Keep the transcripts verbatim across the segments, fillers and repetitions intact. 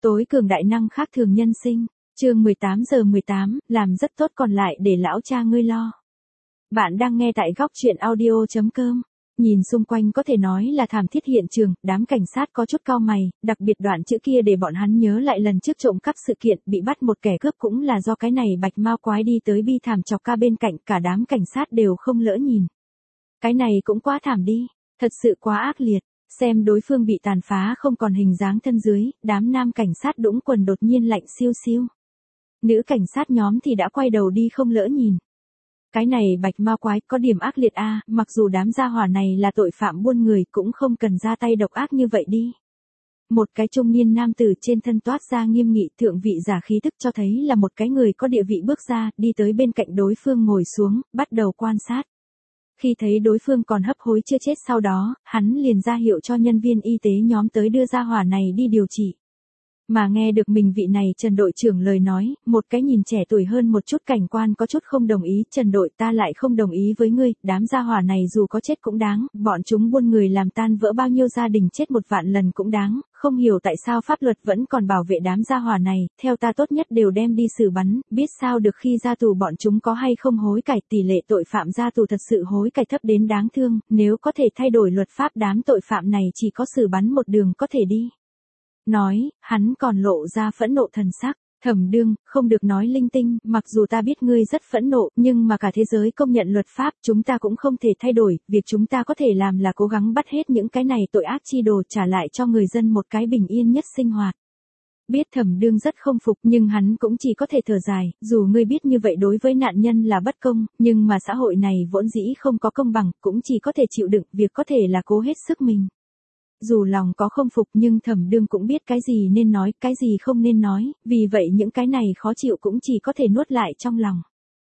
Tối cường đại năng khác thường nhân sinh, chương mười tám giờ mười tám, làm rất tốt còn lại để lão cha ngươi lo. Bạn đang nghe tại góc truyện audio chấm com. Nhìn xung quanh có thể nói là thảm thiết hiện trường, đám cảnh sát có chút cau mày, đặc biệt đoạn chữ kia để bọn hắn nhớ lại lần trước trộm cắp sự kiện bị bắt một kẻ cướp cũng là do cái này bạch mao quái đi tới bi thảm chọc ca bên cạnh, cả đám cảnh sát đều không lỡ nhìn. Cái này cũng quá thảm đi, thật sự quá ác liệt. Xem đối phương bị tàn phá không còn hình dáng thân dưới, đám nam cảnh sát đũng quần đột nhiên lạnh siêu siêu. Nữ cảnh sát nhóm thì đã quay đầu đi không lỡ nhìn. Cái này bạch ma quái có điểm ác liệt a, mặc dù đám gia hỏa này là tội phạm buôn người cũng không cần ra tay độc ác như vậy đi. Một cái trung niên nam tử trên thân toát ra nghiêm nghị thượng vị giả khí tức cho thấy là một cái người có địa vị bước ra, đi tới bên cạnh đối phương ngồi xuống, bắt đầu quan sát. Khi thấy đối phương còn hấp hối chưa chết sau đó, hắn liền ra hiệu cho nhân viên y tế nhóm tới đưa gia hỏa này đi điều trị. Mà nghe được mình vị này Trần đội trưởng lời nói, một cái nhìn trẻ tuổi hơn một chút cảnh quan có chút không đồng ý, Trần đội ta lại không đồng ý với ngươi, đám gia hỏa này dù có chết cũng đáng, bọn chúng buôn người làm tan vỡ bao nhiêu gia đình chết một vạn lần cũng đáng, không hiểu tại sao pháp luật vẫn còn bảo vệ đám gia hỏa này, theo ta tốt nhất đều đem đi xử bắn, biết sao được khi ra tù bọn chúng có hay không hối cải, tỷ lệ tội phạm ra tù thật sự hối cải thấp đến đáng thương, nếu có thể thay đổi luật pháp đám tội phạm này chỉ có xử bắn một đường có thể đi. Nói, hắn còn lộ ra phẫn nộ thần sắc, Thẩm Đương, không được nói linh tinh, mặc dù ta biết ngươi rất phẫn nộ, nhưng mà cả thế giới công nhận luật pháp, chúng ta cũng không thể thay đổi, việc chúng ta có thể làm là cố gắng bắt hết những cái này tội ác chi đồ trả lại cho người dân một cái bình yên nhất sinh hoạt. Biết Thẩm Đương rất không phục nhưng hắn cũng chỉ có thể thở dài, dù ngươi biết như vậy đối với nạn nhân là bất công, nhưng mà xã hội này vốn dĩ không có công bằng, cũng chỉ có thể chịu đựng, việc có thể là cố hết sức mình. Dù lòng có không phục nhưng Thẩm Đương cũng biết cái gì nên nói, cái gì không nên nói, vì vậy những cái này khó chịu cũng chỉ có thể nuốt lại trong lòng.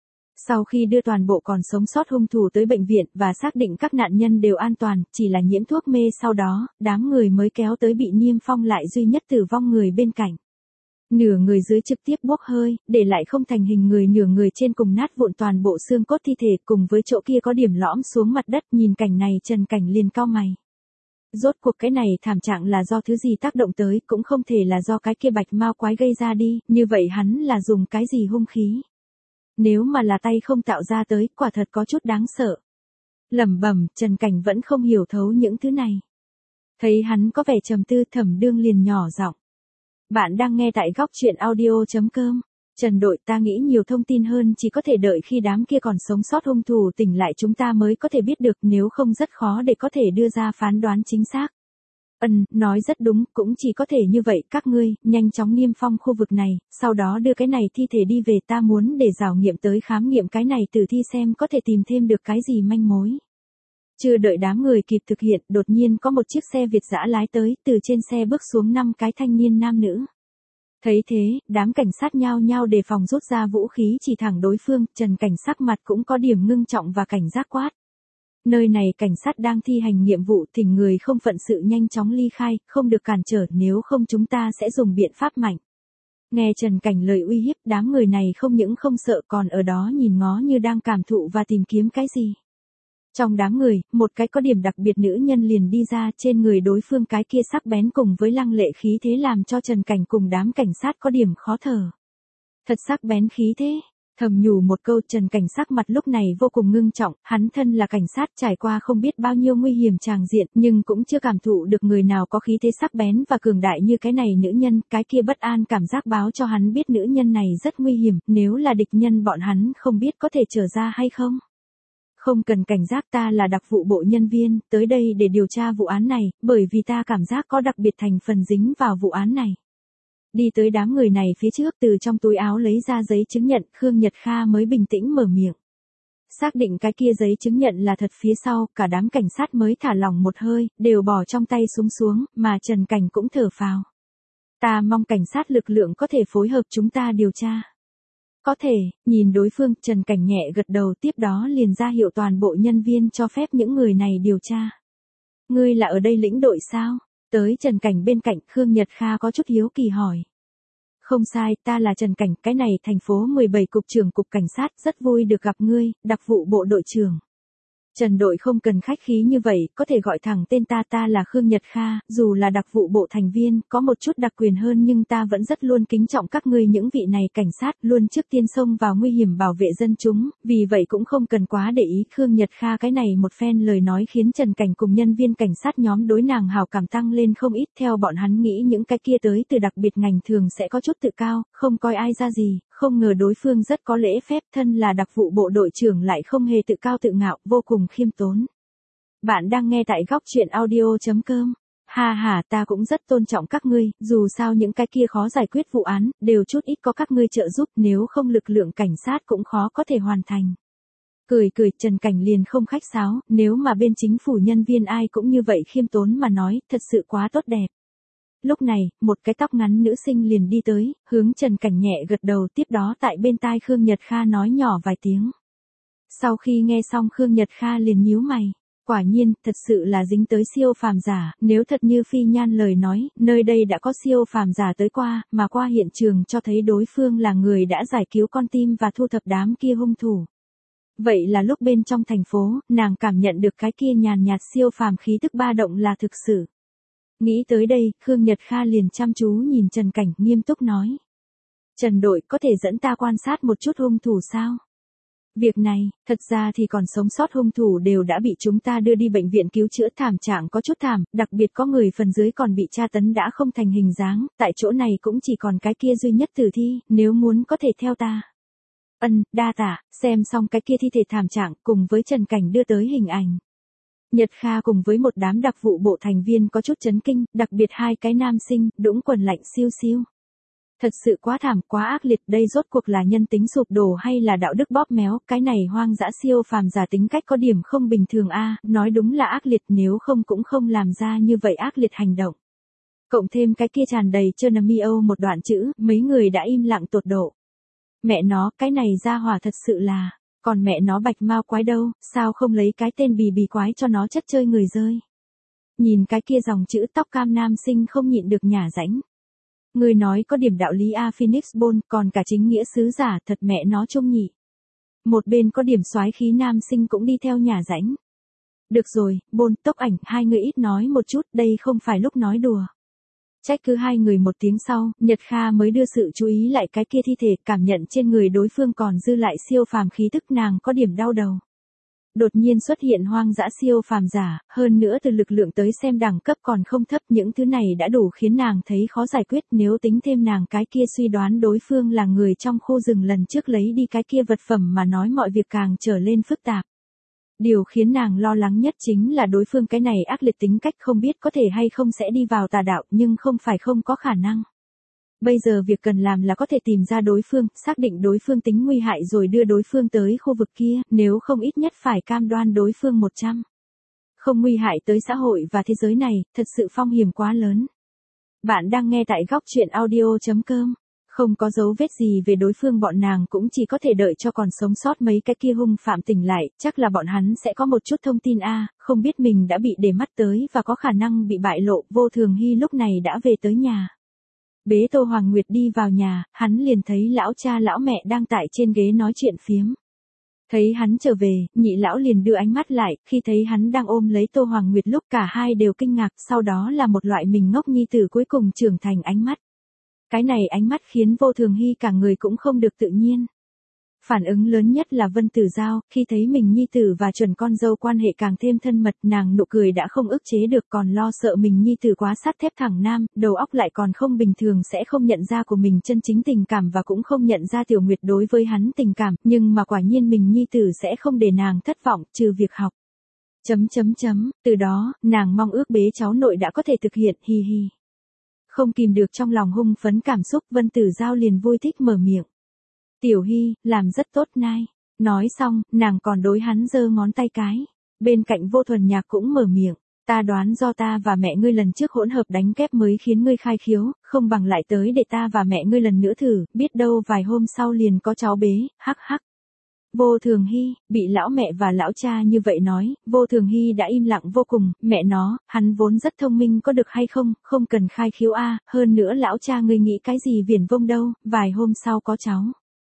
Sau khi đưa toàn bộ còn sống sót hung thủ tới bệnh viện và xác định các nạn nhân đều an toàn, chỉ là nhiễm thuốc mê sau đó, đám người mới kéo tới bị niêm phong lại duy nhất tử vong người bên cạnh. Nửa người dưới trực tiếp bốc hơi, để lại không thành hình người, nửa người trên cùng nát vụn toàn bộ xương cốt thi thể cùng với chỗ kia có điểm lõm xuống mặt đất, nhìn cảnh này Trần Cảnh liền cau mày. Rốt cuộc cái này thảm trạng là do thứ gì tác động tới, cũng không thể là do cái kia bạch mao quái gây ra đi, như vậy hắn là dùng cái gì hung khí. Nếu mà là tay không tạo ra tới, quả thật có chút đáng sợ. Lẩm bẩm, Trần Cảnh vẫn không hiểu thấu những thứ này. Thấy hắn có vẻ trầm tư, Thẩm Đương liền nhỏ giọng. Bạn đang nghe tại góc truyện audio chấm com. Trần đội, ta nghĩ nhiều thông tin hơn chỉ có thể đợi khi đám kia còn sống sót hung thủ tỉnh lại chúng ta mới có thể biết được, nếu không rất khó để có thể đưa ra phán đoán chính xác. Ừm, nói rất đúng, cũng chỉ có thể như vậy, các ngươi, nhanh chóng niêm phong khu vực này, sau đó đưa cái này thi thể đi về, ta muốn để rảo nghiệm tới khám nghiệm cái này tử thi xem có thể tìm thêm được cái gì manh mối. Chưa đợi đám người kịp thực hiện, đột nhiên có một chiếc xe Việt dã lái tới, từ trên xe bước xuống năm cái thanh niên nam nữ. Thấy thế, đám cảnh sát nhao nhao đề phòng rút ra vũ khí chỉ thẳng đối phương, Trần Cảnh sắc mặt cũng có điểm ngưng trọng và cảnh giác quát. Nơi này cảnh sát đang thi hành nhiệm vụ, thỉnh người không phận sự nhanh chóng ly khai, không được cản trở, nếu không chúng ta sẽ dùng biện pháp mạnh. Nghe Trần Cảnh lời uy hiếp, đám người này không những không sợ còn ở đó nhìn ngó như đang cảm thụ và tìm kiếm cái gì. Trong đám người, một cái có điểm đặc biệt nữ nhân liền đi ra, trên người đối phương cái kia sắc bén cùng với lăng lệ khí thế làm cho Trần Cảnh cùng đám cảnh sát có điểm khó thở. Thật sắc bén khí thế, thầm nhủ một câu, Trần Cảnh sắc mặt lúc này vô cùng ngưng trọng, hắn thân là cảnh sát trải qua không biết bao nhiêu nguy hiểm tràng diện nhưng cũng chưa cảm thụ được người nào có khí thế sắc bén và cường đại như cái này nữ nhân, cái kia bất an cảm giác báo cho hắn biết nữ nhân này rất nguy hiểm, nếu là địch nhân bọn hắn không biết có thể trở ra hay không. Không cần cảnh giác, ta là đặc vụ bộ nhân viên, tới đây để điều tra vụ án này, bởi vì ta cảm giác có đặc biệt thành phần dính vào vụ án này. Đi tới đám người này phía trước, từ trong túi áo lấy ra giấy chứng nhận, Khương Nhật Kha mới bình tĩnh mở miệng. Xác định cái kia giấy chứng nhận là thật phía sau, cả đám cảnh sát mới thả lỏng một hơi, đều bỏ trong tay súng xuống, mà Trần Cảnh cũng thở phào. Ta mong cảnh sát lực lượng có thể phối hợp chúng ta điều tra. Có thể, nhìn đối phương, Trần Cảnh nhẹ gật đầu, tiếp đó liền ra hiệu toàn bộ nhân viên cho phép những người này điều tra. Ngươi là ở đây lĩnh đội sao? Tới Trần Cảnh bên cạnh, Khương Nhật Kha có chút hiếu kỳ hỏi. Không sai, ta là Trần Cảnh, cái này thành phố mười bảy cục trưởng cục cảnh sát, rất vui được gặp ngươi, đặc vụ bộ đội trưởng. Trần đội không cần khách khí như vậy, có thể gọi thẳng tên ta, ta là Khương Nhật Kha, dù là đặc vụ bộ thành viên, có một chút đặc quyền hơn nhưng ta vẫn rất luôn kính trọng các ngươi những vị này cảnh sát, luôn trước tiên xông vào nguy hiểm bảo vệ dân chúng, vì vậy cũng không cần quá để ý. Khương Nhật Kha cái này một phen lời nói khiến Trần Cảnh cùng nhân viên cảnh sát nhóm đối nàng hào cảm tăng lên không ít, theo bọn hắn nghĩ những cái kia tới từ đặc biệt ngành thường sẽ có chút tự cao, không coi ai ra gì, không ngờ đối phương rất có lễ phép, thân là đặc vụ bộ đội trưởng lại không hề tự cao tự ngạo, vô cùng khiêm tốn. Bạn đang nghe tại góc truyện audio chấm com. Ha ha, ta cũng rất tôn trọng các ngươi, dù sao những cái kia khó giải quyết vụ án, đều chút ít có các ngươi trợ giúp, nếu không lực lượng cảnh sát cũng khó có thể hoàn thành. Cười cười, Trần Cảnh liền không khách sáo, nếu mà bên chính phủ nhân viên ai cũng như vậy khiêm tốn mà nói, thật sự quá tốt đẹp. Lúc này, một cái tóc ngắn nữ sinh liền đi tới, hướng Trần Cảnh nhẹ gật đầu, tiếp đó tại bên tai Khương Nhật Kha nói nhỏ vài tiếng. Sau khi nghe xong Khương Nhật Kha liền nhíu mày. Quả nhiên, thật sự là dính tới siêu phàm giả, nếu thật như Phi Nhan lời nói, nơi đây đã có siêu phàm giả tới qua, mà qua hiện trường cho thấy đối phương là người đã giải cứu con tim và thu thập đám kia hung thủ. Vậy là lúc bên trong thành phố, nàng cảm nhận được cái kia nhàn nhạt siêu phàm khí tức ba động là thực sự. Nghĩ tới đây, Khương Nhật Kha liền chăm chú nhìn Trần Cảnh, nghiêm túc nói. Trần đội, có thể dẫn ta quan sát một chút hung thủ sao? Việc này, thật ra thì còn sống sót hung thủ đều đã bị chúng ta đưa đi bệnh viện cứu chữa, thảm trạng có chút thảm, đặc biệt có người phần dưới còn bị tra tấn đã không thành hình dáng, tại chỗ này cũng chỉ còn cái kia duy nhất tử thi, nếu muốn có thể theo ta. Ân, đa tạ, xem xong cái kia thi thể thảm trạng cùng với Trần Cảnh đưa tới hình ảnh. Nhật Kha cùng với một đám đặc vụ bộ thành viên có chút chấn kinh, đặc biệt hai cái nam sinh, đũng quần lạnh siêu siêu. Thật sự quá thảm, quá ác liệt, đây rốt cuộc là nhân tính sụp đổ hay là đạo đức bóp méo, cái này hoang dã siêu phàm giả tính cách có điểm không bình thường a, nói đúng là ác liệt, nếu không cũng không làm ra như vậy ác liệt hành động. Cộng thêm cái kia tràn đầy Chernomio một đoạn chữ, mấy người đã im lặng tột độ. Mẹ nó, cái này ra hỏa thật sự là, còn mẹ nó bạch mao quái đâu, sao không lấy cái tên bì bì quái cho nó chất chơi người rơi. Nhìn cái kia dòng chữ tóc cam nam sinh không nhịn được nhả rãnh. Người nói có điểm đạo lý A Phoenix Ball, còn cả chính nghĩa sứ giả, thật mẹ nó trung nhị. Một bên có điểm soái khí nam sinh cũng đi theo nhả rãnh. Được rồi, Ball, tốc ảnh, hai người ít nói một chút, đây không phải lúc nói đùa. Trách cứ hai người một tiếng sau, Nhật Kha mới đưa sự chú ý lại cái kia thi thể, cảm nhận trên người đối phương còn dư lại siêu phàm khí tức, nàng có điểm đau đầu. Đột nhiên xuất hiện hoang dã siêu phàm giả, hơn nữa từ lực lượng tới xem đẳng cấp còn không thấp, những thứ này đã đủ khiến nàng thấy khó giải quyết, nếu tính thêm nàng cái kia suy đoán đối phương là người trong khu rừng lần trước lấy đi cái kia vật phẩm mà nói mọi việc càng trở lên phức tạp. Điều khiến nàng lo lắng nhất chính là đối phương cái này ác liệt tính cách không biết có thể hay không sẽ đi vào tà đạo, nhưng không phải không có khả năng. Bây giờ việc cần làm là có thể tìm ra đối phương, xác định đối phương tính nguy hại rồi đưa đối phương tới khu vực kia, nếu không ít nhất phải cam đoan đối phương một trăm. Không nguy hại tới xã hội và thế giới này, thật sự phong hiểm quá lớn. Bạn đang nghe tại góc truyện audio chấm com. Không có dấu vết gì về đối phương, bọn nàng cũng chỉ có thể đợi cho còn sống sót mấy cái kia hung phạm tỉnh lại, chắc là bọn hắn sẽ có một chút thông tin a, không biết mình đã bị để mắt tới và có khả năng bị bại lộ. Vô Thường Hy lúc này đã về tới nhà. Bế Tô Hoàng Nguyệt đi vào nhà, hắn liền thấy lão cha lão mẹ đang tại trên ghế nói chuyện phiếm. Thấy hắn trở về, nhị lão liền đưa ánh mắt lại, khi thấy hắn đang ôm lấy Tô Hoàng Nguyệt lúc cả hai đều kinh ngạc, sau đó là một loại mình ngốc nhi tử cuối cùng trưởng thành ánh mắt. Cái này ánh mắt khiến Vô Thường Hy cả người cũng không được tự nhiên. Phản ứng lớn nhất là Vân Tử Giao, khi thấy mình nhi tử và chuẩn con dâu quan hệ càng thêm thân mật, nàng nụ cười đã không ức chế được, còn lo sợ mình nhi tử quá sắt thép thẳng nam, đầu óc lại còn không bình thường sẽ không nhận ra của mình chân chính tình cảm và cũng không nhận ra Tiểu Nguyệt đối với hắn tình cảm, nhưng mà quả nhiên mình nhi tử sẽ không để nàng thất vọng, trừ việc học. Chấm chấm chấm, từ đó, nàng mong ước bế cháu nội đã có thể thực hiện, hi hi. Không kìm được trong lòng hung phấn cảm xúc, Vân Tử Giao liền vui thích mở miệng. Tiểu Hy, làm rất tốt nai. Nói xong, nàng còn đối hắn giơ ngón tay cái. Bên cạnh Vô Thuần Nhạc cũng mở miệng. Ta đoán do ta và mẹ ngươi lần trước hỗn hợp đánh kép mới khiến ngươi khai khiếu, không bằng lại tới để ta và mẹ ngươi lần nữa thử, biết đâu vài hôm sau liền có cháu bế, hắc hắc. Vô Thường Hy, bị lão mẹ và lão cha như vậy nói, Vô Thường Hy đã im lặng vô cùng, mẹ nó, hắn vốn rất thông minh có được hay không, không cần khai khiếu a, hơn nữa lão cha ngươi nghĩ cái gì viển vông đâu, vài hôm sau có cháu.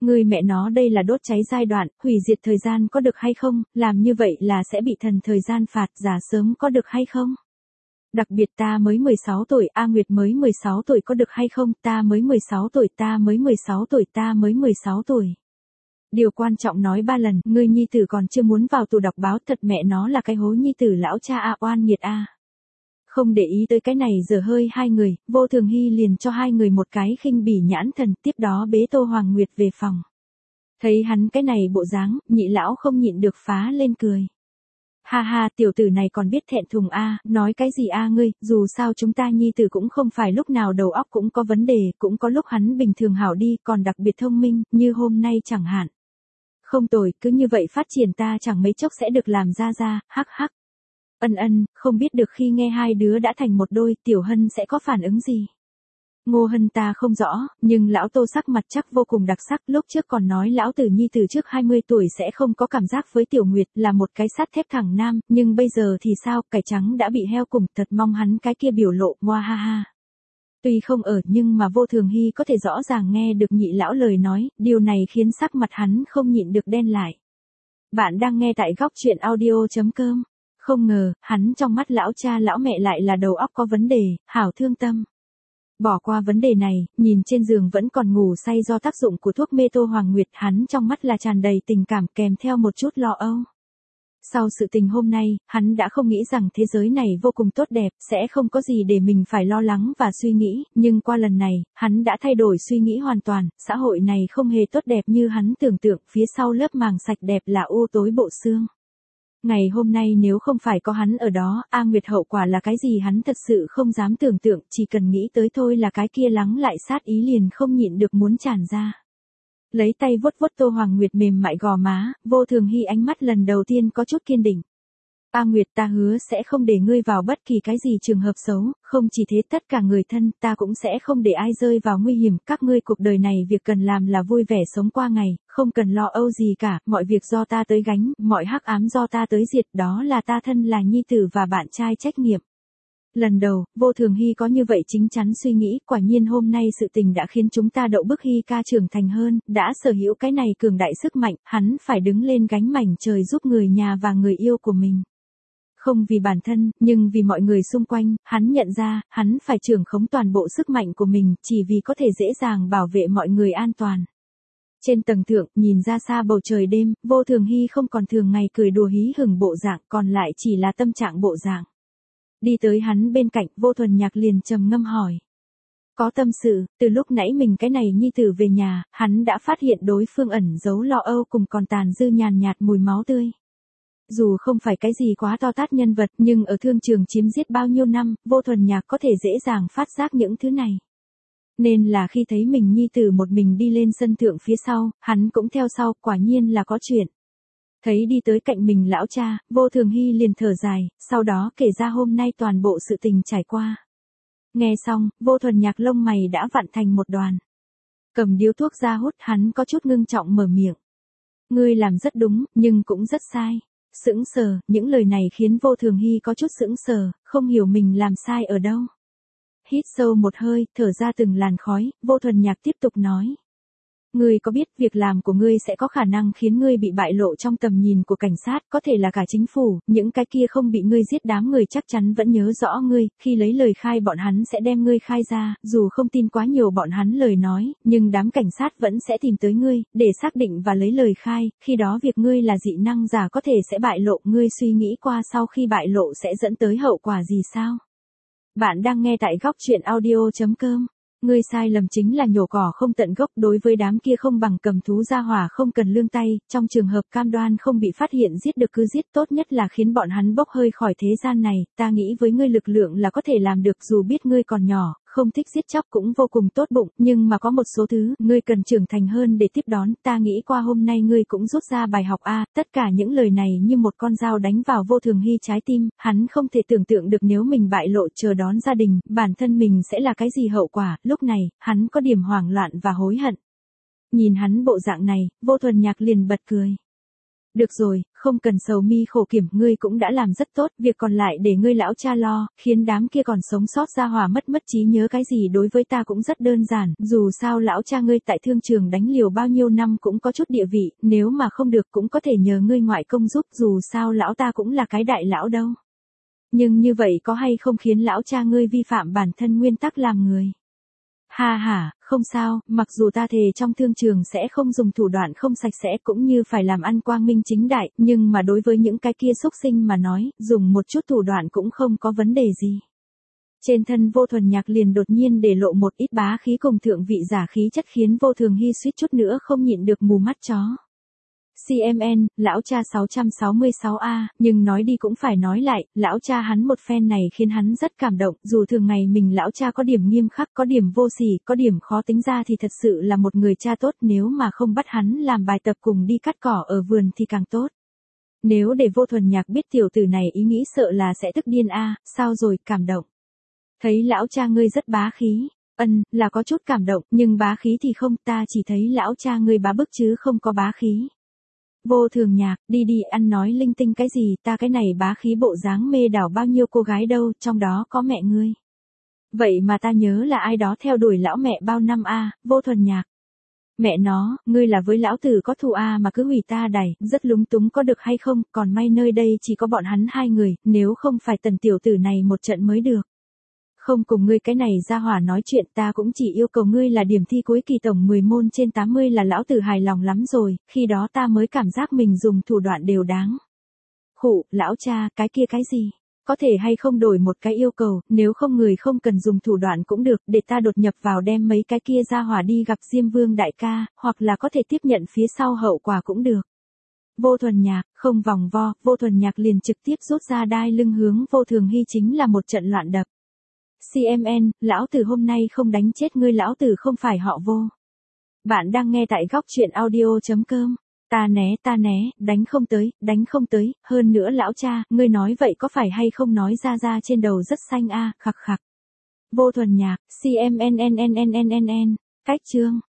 Ngươi mẹ nó đây là đốt cháy giai đoạn, hủy diệt thời gian có được hay không, làm như vậy là sẽ bị thần thời gian phạt, già sớm có được hay không? Đặc biệt ta mới mười sáu tuổi, A Nguyệt mới mười sáu tuổi có được hay không, ta mới mười sáu tuổi, ta mới mười sáu tuổi, ta mới mười sáu tuổi. Điều quan trọng nói ba lần, ngươi nhi tử còn chưa muốn vào tù đọc báo, thật mẹ nó là cái hố nhi tử lão cha a, oan nghiệt a. Không để ý tới cái này giờ hơi hai người, Vô Thường Hy liền cho hai người một cái khinh bỉ nhãn thần, tiếp đó bế Tô Hoàng Nguyệt về phòng. Thấy hắn cái này bộ dáng, nhị lão không nhịn được phá lên cười. Ha ha, tiểu tử này còn biết thẹn thùng a, nói cái gì a ngươi, dù sao chúng ta nhi tử cũng không phải lúc nào đầu óc cũng có vấn đề, cũng có lúc hắn bình thường hảo đi, còn đặc biệt thông minh, như hôm nay chẳng hạn. Không tồi, cứ như vậy phát triển ta chẳng mấy chốc sẽ được làm ra ra, hắc hắc. Ân ân, không biết được khi nghe hai đứa đã thành một đôi, Tiểu Hân sẽ có phản ứng gì? Ngô Hân ta không rõ, nhưng lão Tô sắc mặt chắc vô cùng đặc sắc, lúc trước còn nói lão tử nhi từ trước hai mươi tuổi sẽ không có cảm giác với Tiểu Nguyệt, là một cái sắt thép thẳng nam, nhưng bây giờ thì sao, cải trắng đã bị heo cùng, thật mong hắn cái kia biểu lộ, ngoa ha ha. Tuy không ở nhưng mà Vô Thường Hy có thể rõ ràng nghe được nhị lão lời nói, điều này khiến sắc mặt hắn không nhịn được đen lại. Bạn đang nghe tại góc truyện audio chấm com. Không ngờ, hắn trong mắt lão cha lão mẹ lại là đầu óc có vấn đề, hảo thương tâm. Bỏ qua vấn đề này, nhìn trên giường vẫn còn ngủ say do tác dụng của thuốc mê Tô Hoàng Nguyệt, hắn trong mắt là tràn đầy tình cảm kèm theo một chút lo âu. Sau sự tình hôm nay, hắn đã không nghĩ rằng thế giới này vô cùng tốt đẹp, sẽ không có gì để mình phải lo lắng và suy nghĩ, nhưng qua lần này, hắn đã thay đổi suy nghĩ hoàn toàn, xã hội này không hề tốt đẹp như hắn tưởng tượng, phía sau lớp màng sạch đẹp là u tối bộ xương. Ngày hôm nay nếu không phải có hắn ở đó, A Nguyệt hậu quả là cái gì hắn thật sự không dám tưởng tượng, chỉ cần nghĩ tới thôi là cái kia lắng lại sát ý liền không nhịn được muốn tràn ra. Lấy tay vuốt vuốt Tô Hoàng Nguyệt mềm mại gò má, Vô Thường Hy ánh mắt lần đầu tiên có chút kiên định. A Nguyệt, ta hứa sẽ không để ngươi vào bất kỳ cái gì trường hợp xấu, không chỉ thế tất cả người thân ta cũng sẽ không để ai rơi vào nguy hiểm, các ngươi cuộc đời này việc cần làm là vui vẻ sống qua ngày, không cần lo âu gì cả, mọi việc do ta tới gánh, mọi hắc ám do ta tới diệt, đó là ta thân là nhi tử và bạn trai trách nhiệm. Lần đầu, Vô Thường Hy có như vậy chính chắn suy nghĩ, quả nhiên hôm nay sự tình đã khiến chúng ta đậu bức Hy ca trưởng thành hơn, đã sở hữu cái này cường đại sức mạnh, hắn phải đứng lên gánh mảnh trời giúp người nhà và người yêu của mình. Không vì bản thân, nhưng vì mọi người xung quanh, hắn nhận ra, hắn phải trưởng khống toàn bộ sức mạnh của mình, chỉ vì có thể dễ dàng bảo vệ mọi người an toàn. Trên tầng thượng, nhìn ra xa bầu trời đêm, Vô Thường Hy không còn thường ngày cười đùa hí hửng bộ dạng, còn lại chỉ là tâm trạng bộ dạng. Đi tới hắn bên cạnh, Vô Thuần Nhạc liền trầm ngâm hỏi. Có tâm sự, từ lúc nãy mình cái này nhi tử về nhà, hắn đã phát hiện đối phương ẩn giấu lo âu cùng còn tàn dư nhàn nhạt mùi máu tươi. Dù không phải cái gì quá to tát nhân vật, nhưng ở thương trường chiếm giết bao nhiêu năm, Vô Thuần Nhạc có thể dễ dàng phát giác những thứ này. Nên là khi thấy mình nhi tử một mình đi lên sân thượng phía sau, hắn cũng theo sau, quả nhiên là có chuyện. Thấy đi tới cạnh mình lão cha, Vô Thường Hy liền thở dài, sau đó kể ra hôm nay toàn bộ sự tình trải qua. Nghe xong, Vô Thuần Nhạc lông mày đã vặn thành một đoàn. Cầm điếu thuốc ra hút, hắn có chút ngưng trọng mở miệng. Ngươi làm rất đúng, nhưng cũng rất sai. Sững sờ, những lời này khiến Vô Thường Hy có chút sững sờ, không hiểu mình làm sai ở đâu. Hít sâu một hơi, thở ra từng làn khói, Vô Thuần Nhạc tiếp tục nói. Ngươi có biết việc làm của ngươi sẽ có khả năng khiến ngươi bị bại lộ trong tầm nhìn của cảnh sát, có thể là cả chính phủ, những cái kia không bị ngươi giết đám người chắc chắn vẫn nhớ rõ ngươi, khi lấy lời khai bọn hắn sẽ đem ngươi khai ra, dù không tin quá nhiều bọn hắn lời nói, nhưng đám cảnh sát vẫn sẽ tìm tới ngươi, để xác định và lấy lời khai, khi đó việc ngươi là dị năng giả có thể sẽ bại lộ, ngươi suy nghĩ qua sau khi bại lộ sẽ dẫn tới hậu quả gì sao? Bạn đang nghe tại góc truyện audio chấm com. Ngươi sai lầm chính là nhổ cỏ không tận gốc, đối với đám kia không bằng cầm thú ra hỏa không cần lương tay, trong trường hợp cam đoan không bị phát hiện giết được cứ giết, tốt nhất là khiến bọn hắn bốc hơi khỏi thế gian này, ta nghĩ với ngươi lực lượng là có thể làm được, dù biết ngươi còn nhỏ, không thích giết chóc cũng vô cùng tốt bụng, nhưng mà có một số thứ, ngươi cần trưởng thành hơn để tiếp đón, ta nghĩ qua hôm nay ngươi cũng rút ra bài học a. Tất cả những lời này như một con dao đánh vào Vô Thường Hy trái tim, hắn không thể tưởng tượng được nếu mình bại lộ chờ đón gia đình, bản thân mình sẽ là cái gì hậu quả, lúc này, hắn có điểm hoảng loạn và hối hận. Nhìn hắn bộ dạng này, Vô Thuần Nhạc liền bật cười. Được rồi, không cần sầu mi khổ kiểm, ngươi cũng đã làm rất tốt, việc còn lại để ngươi lão cha lo, khiến đám kia còn sống sót ra hỏa mất mất trí nhớ cái gì đối với ta cũng rất đơn giản, dù sao lão cha ngươi tại thương trường đánh liều bao nhiêu năm cũng có chút địa vị, nếu mà không được cũng có thể nhờ ngươi ngoại công giúp, dù sao lão ta cũng là cái đại lão đâu. Nhưng như vậy có hay không khiến lão cha ngươi vi phạm bản thân nguyên tắc làm người? Ha ha, không sao, mặc dù ta thề trong thương trường sẽ không dùng thủ đoạn không sạch sẽ cũng như phải làm ăn quang minh chính đại, nhưng mà đối với những cái kia xúc sinh mà nói, dùng một chút thủ đoạn cũng không có vấn đề gì. Trên thân Vô Thuần Nhạc liền đột nhiên để lộ một ít bá khí cùng thượng vị giả khí chất khiến Vô Thường Hy suýt chút nữa không nhịn được mù mắt chó. xê em en, lão cha sáu trăm sáu mươi sáu A, nhưng nói đi cũng phải nói lại, lão cha hắn một phen này khiến hắn rất cảm động, dù thường ngày mình lão cha có điểm nghiêm khắc, có điểm vô sỉ, có điểm khó tính ra thì thật sự là một người cha tốt, nếu mà không bắt hắn làm bài tập cùng đi cắt cỏ ở vườn thì càng tốt. Nếu để Vô Thuần Nhạc biết tiểu tử này ý nghĩ sợ là sẽ tức điên a, sao rồi, cảm động. Thấy lão cha ngươi rất bá khí. Ân, là có chút cảm động, nhưng bá khí thì không, ta chỉ thấy lão cha ngươi bá bức chứ không có bá khí. Vô Thường Nhạc, đi đi ăn nói linh tinh cái gì, ta cái này bá khí bộ dáng mê đảo bao nhiêu cô gái đâu, trong đó có mẹ ngươi. Vậy mà ta nhớ là ai đó theo đuổi lão mẹ bao năm a, Vô Thuần Nhạc. Mẹ nó, ngươi là với lão tử có thù a mà cứ hủy ta đẩy, rất lúng túng có được hay không, còn may nơi đây chỉ có bọn hắn hai người, nếu không phải tần tiểu tử này một trận mới được. Không cùng ngươi cái này ra hỏa nói chuyện, ta cũng chỉ yêu cầu ngươi là điểm thi cuối kỳ tổng mười môn trên tám mươi là lão tử hài lòng lắm rồi, khi đó ta mới cảm giác mình dùng thủ đoạn đều đáng. Khụ, lão cha, cái kia cái gì? Có thể hay không đổi một cái yêu cầu, nếu không người không cần dùng thủ đoạn cũng được, để ta đột nhập vào đem mấy cái kia ra hỏa đi gặp Diêm Vương đại ca, hoặc là có thể tiếp nhận phía sau hậu quả cũng được. Vô Thuần Nhạc, không vòng vo, Vô Thuần Nhạc liền trực tiếp rút ra đai lưng hướng Vô Thường Hy chính là một trận loạn đập. xê em en, lão tử hôm nay không đánh chết ngươi, lão tử không phải họ Vô. Bạn đang nghe tại góc truyện audio chấm com. Ta né, ta né, đánh không tới, đánh không tới, hơn nữa lão cha, ngươi nói vậy có phải hay không nói ra ra trên đầu rất xanh a, khặc khặc. Vô Thuần Nhạc, xê em en en en en en en en, cách chương.